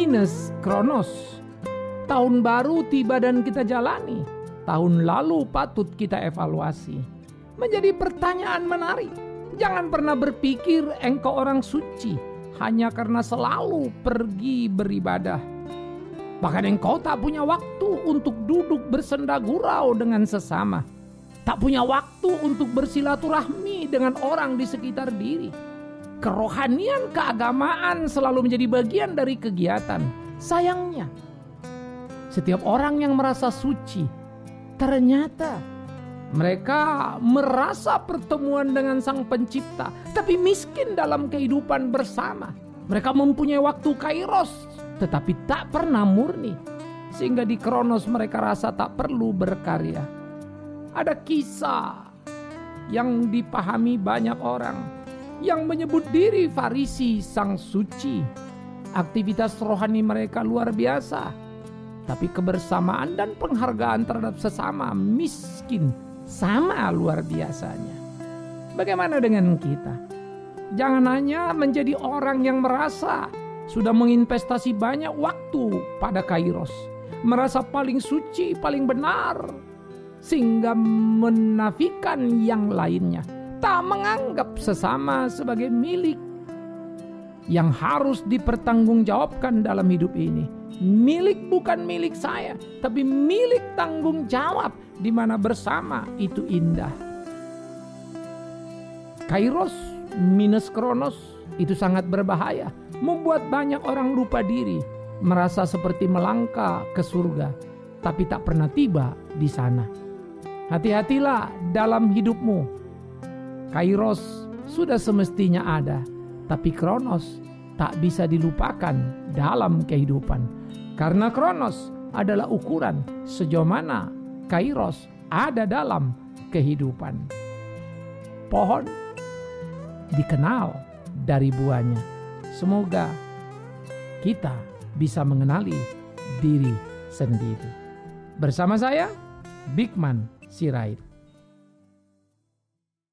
minus Kronos. Tahun baru tiba dan kita jalani. Tahun lalu patut kita evaluasi. Menjadi pertanyaan menarik. Jangan pernah berpikir engkau orang suci hanya karena selalu pergi beribadah. Bahkan engkau tak punya waktu untuk duduk bersenda gurau dengan sesama. Tak punya waktu untuk bersilaturahmi dengan orang di sekitar diri. Kerohanian keagamaan selalu menjadi bagian dari kegiatan. Sayangnya, setiap orang yang merasa suci, ternyata mereka merasa pertemuan dengan Sang Pencipta, tapi miskin dalam kehidupan bersama. Mereka mempunyai waktu kairos, tetapi tak pernah murni. Sehingga di Kronos mereka rasa tak perlu berkarya. Ada kisah yang dipahami banyak orang yang menyebut diri Farisi sang suci. Aktivitas rohani mereka luar biasa, tapi kebersamaan dan penghargaan terhadap sesama miskin sama luar biasanya. Bagaimana dengan kita? Jangan hanya menjadi orang yang merasa sudah menginvestasi banyak waktu pada kairos, merasa paling suci, paling benar, sehingga menafikan yang lainnya, tak menganggap sesama sebagai milik yang harus dipertanggungjawabkan dalam hidup ini. Milik bukan milik saya, tapi milik tanggung jawab, di mana bersama itu indah. Kairos minus Kronos itu sangat berbahaya, membuat banyak orang lupa diri, merasa seperti melangkah ke surga, tapi tak pernah tiba di sana. Hati-hatilah dalam hidupmu. Kairos sudah semestinya ada, tapi Kronos tak bisa dilupakan dalam kehidupan. Karena Kronos adalah ukuran sejauh mana Kairos ada dalam kehidupan. Pohon dikenal dari buahnya. Semoga kita bisa mengenali diri sendiri. Bersama saya, Bigman Sirait.